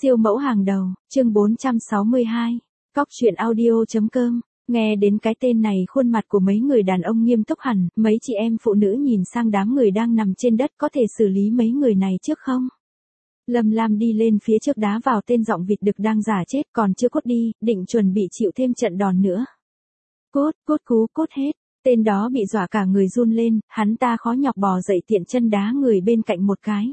Siêu mẫu hàng đầu, chương 462. Cóc truyện audio.com. Nghe đến cái tên này, khuôn mặt của mấy người đàn ông nghiêm túc hẳn, mấy chị em phụ nữ nhìn sang đám người đang nằm trên đất, có thể xử lý mấy người này trước không? Lâm Lam đi lên phía trước đá vào tên giọng vịt đực đang giả chết, còn chưa cốt đi, định chuẩn bị chịu thêm trận đòn nữa. Cốt hết. Tên đó bị dọa cả người run lên, hắn ta khó nhọc bò dậy tiện chân đá người bên cạnh một cái.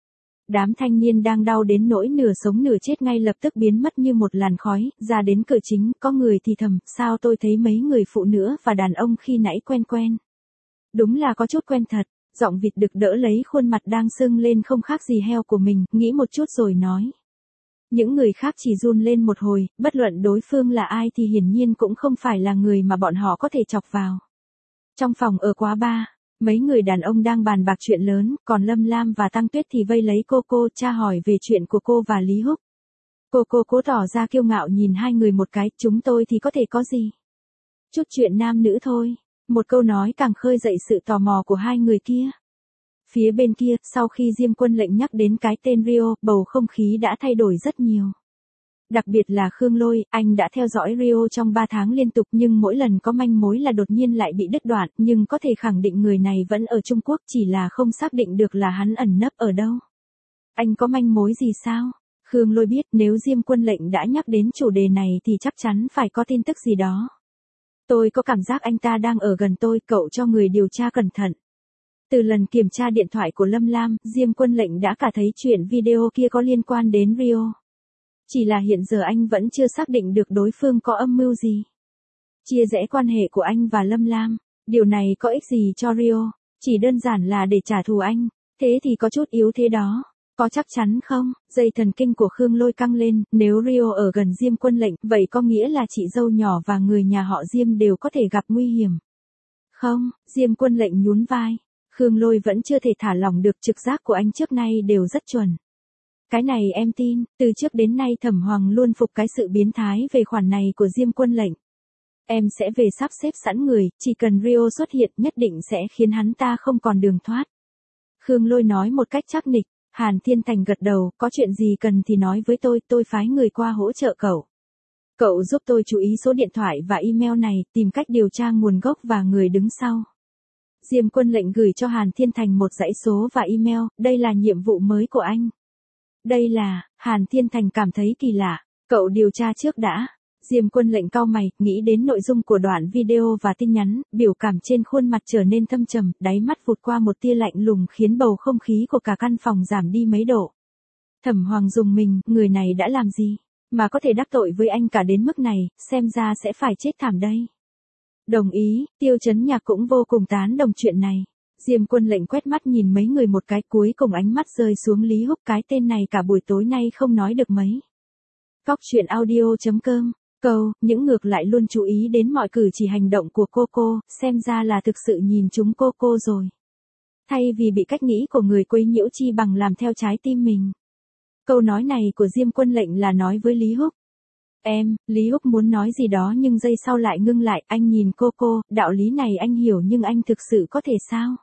Đám thanh niên đang đau đến nỗi nửa sống nửa chết ngay lập tức biến mất như một làn khói, ra đến cửa chính, có người thì thầm, sao tôi thấy mấy người phụ nữ và đàn ông khi nãy quen. Đúng là có chút quen thật, giọng vịt đực đỡ lấy khuôn mặt đang sưng lên không khác gì heo của mình, nghĩ một chút rồi nói. Những người khác chỉ run lên một hồi, bất luận đối phương là ai thì hiển nhiên cũng không phải là người mà bọn họ có thể chọc vào. Trong phòng ở quán bar, mấy người đàn ông đang bàn bạc chuyện lớn, còn Lâm Lam và Tăng Tuyết thì vây lấy cô tra hỏi về chuyện của cô và Lý Húc. Cô cố tỏ ra kiêu ngạo nhìn hai người một cái, chúng tôi thì có thể có gì? Chút chuyện nam nữ thôi. Một câu nói càng khơi dậy sự tò mò của hai người kia. Phía bên kia, sau khi Diêm Quân Lệnh nhắc đến cái tên Rio, bầu không khí đã thay đổi rất nhiều. Đặc biệt là Khương Lôi, anh đã theo dõi Rio trong 3 tháng liên tục nhưng mỗi lần có manh mối là đột nhiên lại bị đứt đoạn, nhưng có thể khẳng định người này vẫn ở Trung Quốc, chỉ là không xác định được là hắn ẩn nấp ở đâu. Anh có manh mối gì sao? Khương Lôi biết nếu Diêm Quân Lệnh đã nhắc đến chủ đề này thì chắc chắn phải có tin tức gì đó. Tôi có cảm giác anh ta đang ở gần tôi, cậu cho người điều tra cẩn thận. Từ lần kiểm tra điện thoại của Lâm Lam, Diêm Quân Lệnh đã cả thấy chuyện video kia có liên quan đến Rio. Chỉ là hiện giờ anh vẫn chưa xác định được đối phương có âm mưu gì. Chia rẽ quan hệ của anh và Lâm Lam, điều này có ích gì cho Rio? Chỉ đơn giản là để trả thù anh, thế thì có chút yếu thế đó. Có chắc chắn không? Dây thần kinh của Khương Lôi căng lên, nếu Rio ở gần Diêm Quân Lệnh, vậy có nghĩa là chị dâu nhỏ và người nhà họ Diêm đều có thể gặp nguy hiểm. Không, Diêm Quân Lệnh nhún vai. Khương Lôi vẫn chưa thể thả lỏng được, trực giác của anh trước nay đều rất chuẩn. Cái này em tin, từ trước đến nay Thẩm Hoàng luôn phục cái sự biến thái về khoản này của Diêm Quân Lệnh. Em sẽ về sắp xếp sẵn người, chỉ cần Rio xuất hiện nhất định sẽ khiến hắn ta không còn đường thoát. Khương Lôi nói một cách chắc nịch. Hàn Thiên Thành gật đầu, có chuyện gì cần thì nói với tôi phái người qua hỗ trợ cậu. Cậu giúp tôi chú ý số điện thoại và email này, tìm cách điều tra nguồn gốc và người đứng sau. Diêm Quân Lệnh gửi cho Hàn Thiên Thành một dãy số và email, đây là nhiệm vụ mới của anh. Đây là, Hàn Thiên Thành cảm thấy kỳ lạ, cậu điều tra trước đã. Diêm Quân Lệnh cau mày, nghĩ đến nội dung của đoạn video và tin nhắn, biểu cảm trên khuôn mặt trở nên thâm trầm, đáy mắt vụt qua một tia lạnh lùng khiến bầu không khí của cả căn phòng giảm đi mấy độ. Thẩm Hoàng rùng mình, người này đã làm gì, mà có thể đắc tội với anh cả đến mức này, xem ra sẽ phải chết thảm đây. Đồng ý, Tiêu Chấn Nhạc cũng vô cùng tán đồng chuyện này. Diêm Quân Lệnh quét mắt nhìn mấy người một cái, cuối cùng ánh mắt rơi xuống Lý Húc, cái tên này cả buổi tối nay không nói được mấy. Cóc truyện audio.com. Những ngược lại luôn chú ý đến mọi cử chỉ hành động của cô, xem ra là thực sự nhìn chúng cô rồi. Thay vì bị cách nghĩ của người quấy nhiễu chi bằng làm theo trái tim mình. Câu nói này của Diêm Quân Lệnh là nói với Lý Húc. Lý Húc muốn nói gì đó nhưng giây sau lại ngưng lại, anh nhìn cô, đạo lý này anh hiểu nhưng anh thực sự có thể sao?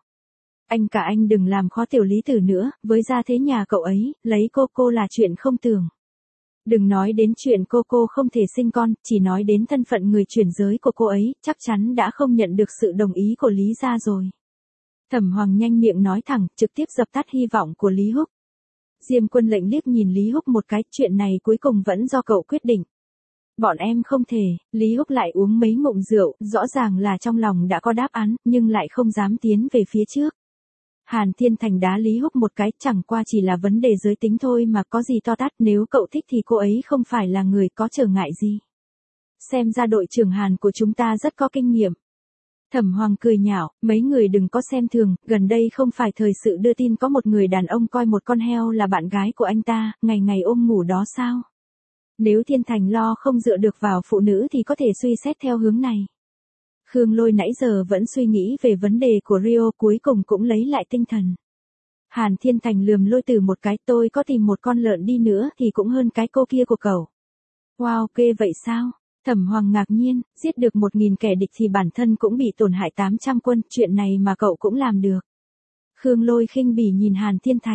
Anh đừng làm khó tiểu lý tử nữa, với gia thế nhà cậu ấy, lấy cô là chuyện không tưởng. Đừng nói đến chuyện cô không thể sinh con, chỉ nói đến thân phận người chuyển giới của cô ấy, chắc chắn đã không nhận được sự đồng ý của Lý gia rồi. Thẩm Hoàng nhanh miệng nói thẳng, trực tiếp dập tắt hy vọng của Lý Húc. Diêm Quân Lệnh liếc nhìn Lý Húc một cái, chuyện này cuối cùng vẫn do cậu quyết định. Bọn em không thể, Lý Húc lại uống mấy ngụm rượu, rõ ràng là trong lòng đã có đáp án, nhưng lại không dám tiến về phía trước. Hàn Thiên Thành đá Lý Húc một cái, chẳng qua chỉ là vấn đề giới tính thôi mà có gì to tát, nếu cậu thích thì cô ấy không phải là người có trở ngại gì. Xem ra đội trưởng Hàn của chúng ta rất có kinh nghiệm. Thẩm Hoàng cười nhạo, mấy người đừng có xem thường, gần đây không phải thời sự đưa tin có một người đàn ông coi một con heo là bạn gái của anh ta, ngày ngày ôm ngủ đó sao? Nếu Thiên Thành lo không dựa được vào phụ nữ thì có thể suy xét theo hướng này. Khương Lôi nãy giờ vẫn suy nghĩ về vấn đề của Rio, cuối cùng cũng lấy lại tinh thần. Hàn Thiên Thành lườm Lôi Tử một cái, tôi có tìm một con lợn đi nữa thì cũng hơn cái cô kia của cậu. Wow, kê vậy sao? Thẩm Hoàng ngạc nhiên, giết được 1.000 kẻ địch thì bản thân cũng bị tổn hại 800 quân, chuyện này mà cậu cũng làm được. Khương Lôi khinh bỉ nhìn Hàn Thiên Thành.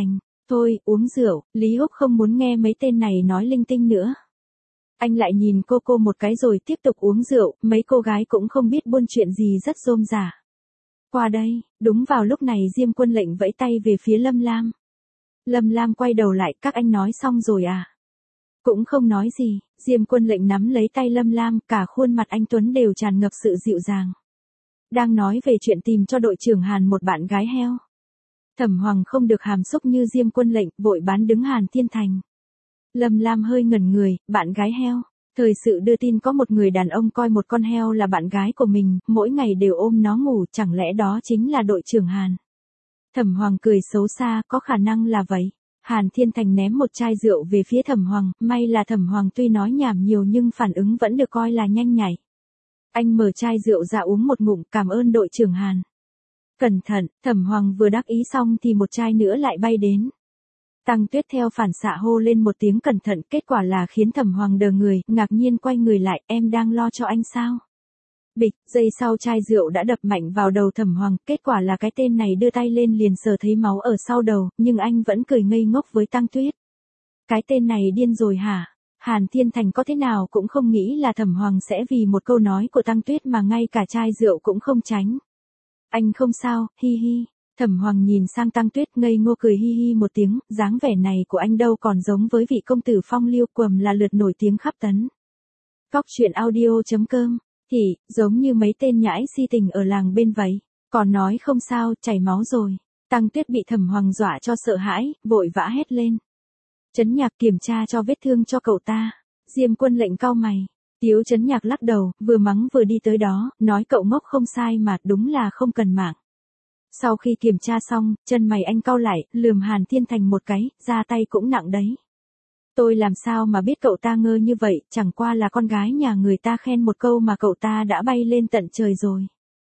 Thôi, uống rượu, Lý Húc không muốn nghe mấy tên này nói linh tinh nữa. Anh lại nhìn cô một cái rồi tiếp tục uống rượu, mấy cô gái cũng không biết buôn chuyện gì rất rôm rả. Qua đây, đúng vào lúc này Diêm Quân Lệnh vẫy tay về phía Lâm Lam. Lâm Lam quay đầu lại, các anh nói xong rồi à? Cũng không nói gì, Diêm Quân Lệnh nắm lấy tay Lâm Lam, cả khuôn mặt anh Tuấn đều tràn ngập sự dịu dàng. Đang nói về chuyện tìm cho đội trưởng Hàn một bạn gái heo. Thẩm Hoàng không được hàm xúc như Diêm Quân Lệnh, vội bán đứng Hàn Thiên Thành. Lâm Lam hơi ngẩn người, bạn gái heo. Thời sự đưa tin có một người đàn ông coi một con heo là bạn gái của mình, mỗi ngày đều ôm nó ngủ, chẳng lẽ đó chính là đội trưởng Hàn. Thẩm Hoàng cười xấu xa, có khả năng là vậy. Hàn Thiên Thành ném một chai rượu về phía Thẩm Hoàng, may là Thẩm Hoàng tuy nói nhảm nhiều nhưng phản ứng vẫn được coi là nhanh nhạy. Anh mở chai rượu ra uống một ngụm, cảm ơn đội trưởng Hàn. Cẩn thận, Thẩm Hoàng vừa đắc ý xong thì một chai nữa lại bay đến. Tăng Tuyết theo phản xạ hô lên một tiếng cẩn thận, kết quả là khiến Thẩm Hoàng đờ người, ngạc nhiên quay người lại, em đang lo cho anh sao? Bịch, giây sau chai rượu đã đập mạnh vào đầu Thẩm Hoàng, kết quả là cái tên này đưa tay lên liền sờ thấy máu ở sau đầu, nhưng anh vẫn cười ngây ngốc với Tăng Tuyết. Cái tên này điên rồi hả? Hàn Thiên Thành có thế nào cũng không nghĩ là Thẩm Hoàng sẽ vì một câu nói của Tăng Tuyết mà ngay cả chai rượu cũng không tránh. Anh không sao, hi hi. Thẩm Hoàng nhìn sang Tăng Tuyết ngây ngô cười hi hi một tiếng, dáng vẻ này của anh đâu còn giống với vị công tử phong lưu quầm là lượt nổi tiếng khắp tấn. Cóc truyện audio.com, thì, giống như mấy tên nhãi si tình ở làng bên vậy, còn nói không sao, chảy máu rồi. Tăng Tuyết bị Thẩm Hoàng dọa cho sợ hãi, vội vã hét lên. Trấn Nhạc kiểm tra cho vết thương cho cậu ta. Diêm Quân Lệnh cau mày. Tiếu Trấn Nhạc lắc đầu, vừa mắng vừa đi tới đó, nói cậu ngốc không sai mà đúng là không cần mạng. Sau khi kiểm tra xong, chân mày anh cau lại, lườm Hàn Thiên Thành một cái, ra tay cũng nặng đấy. Tôi làm sao mà biết cậu ta ngơ như vậy, chẳng qua là con gái nhà người ta khen một câu mà cậu ta đã bay lên tận trời rồi.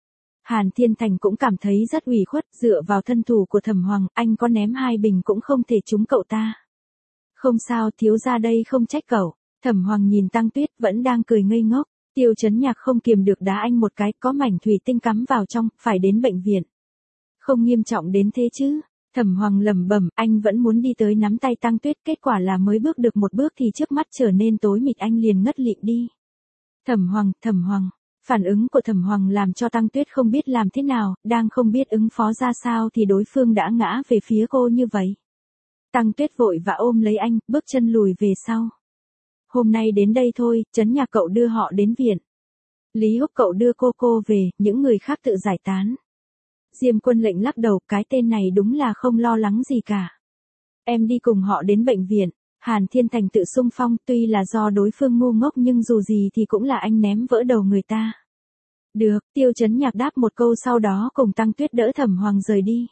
Hàn Thiên Thành cũng cảm thấy rất ủy khuất, dựa vào thân thủ của Thẩm Hoàng, anh có ném 2 bình cũng không thể trúng cậu ta. Không sao, thiếu gia đây không trách cậu. Thẩm Hoàng nhìn Tăng Tuyết vẫn đang cười ngây ngốc, Tiêu Chấn Nhạc không kiềm được đá anh một cái, có mảnh thủy tinh cắm vào trong, phải đến bệnh viện. Không nghiêm trọng đến thế chứ? Thẩm Hoàng lẩm bẩm, anh vẫn muốn đi tới nắm tay Tăng Tuyết, kết quả là mới bước được một bước thì trước mắt trở nên tối mịt, anh liền ngất lịm đi. Thẩm Hoàng. Phản ứng của Thẩm Hoàng làm cho Tăng Tuyết không biết làm thế nào, đang không biết ứng phó ra sao thì đối phương đã ngã về phía cô như vậy. Tăng Tuyết vội và ôm lấy anh, bước chân lùi về sau. Hôm nay đến đây thôi, Trấn Nhạc cậu đưa họ đến viện. Lý Húc cậu đưa cô về, những người khác tự giải tán. Diêm Quân Lệnh lắc đầu, cái tên này đúng là không lo lắng gì cả. Em đi cùng họ đến bệnh viện. Hàn Thiên Thành tự xung phong, tuy là do đối phương ngu ngốc nhưng dù gì thì cũng là anh ném vỡ đầu người ta. Được, Tiêu Chấn Nhạc đáp một câu sau đó cùng Tăng Tuyết đỡ Thẩm Hoàng rời đi.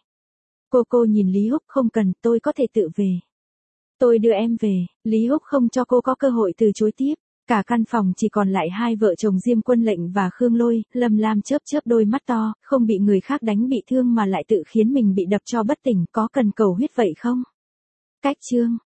Cô nhìn Lý Húc, không cần, tôi có thể tự về. Tôi đưa em về. Lý Húc không cho cô có cơ hội từ chối tiếp. Cả căn phòng chỉ còn lại hai vợ chồng Diêm Quân Lệnh và Khương Lôi. Lâm Lam chớp đôi mắt to, không bị người khác đánh bị thương mà lại tự khiến mình bị đập cho bất tỉnh, có cần cầu huyết vậy không? Cách chương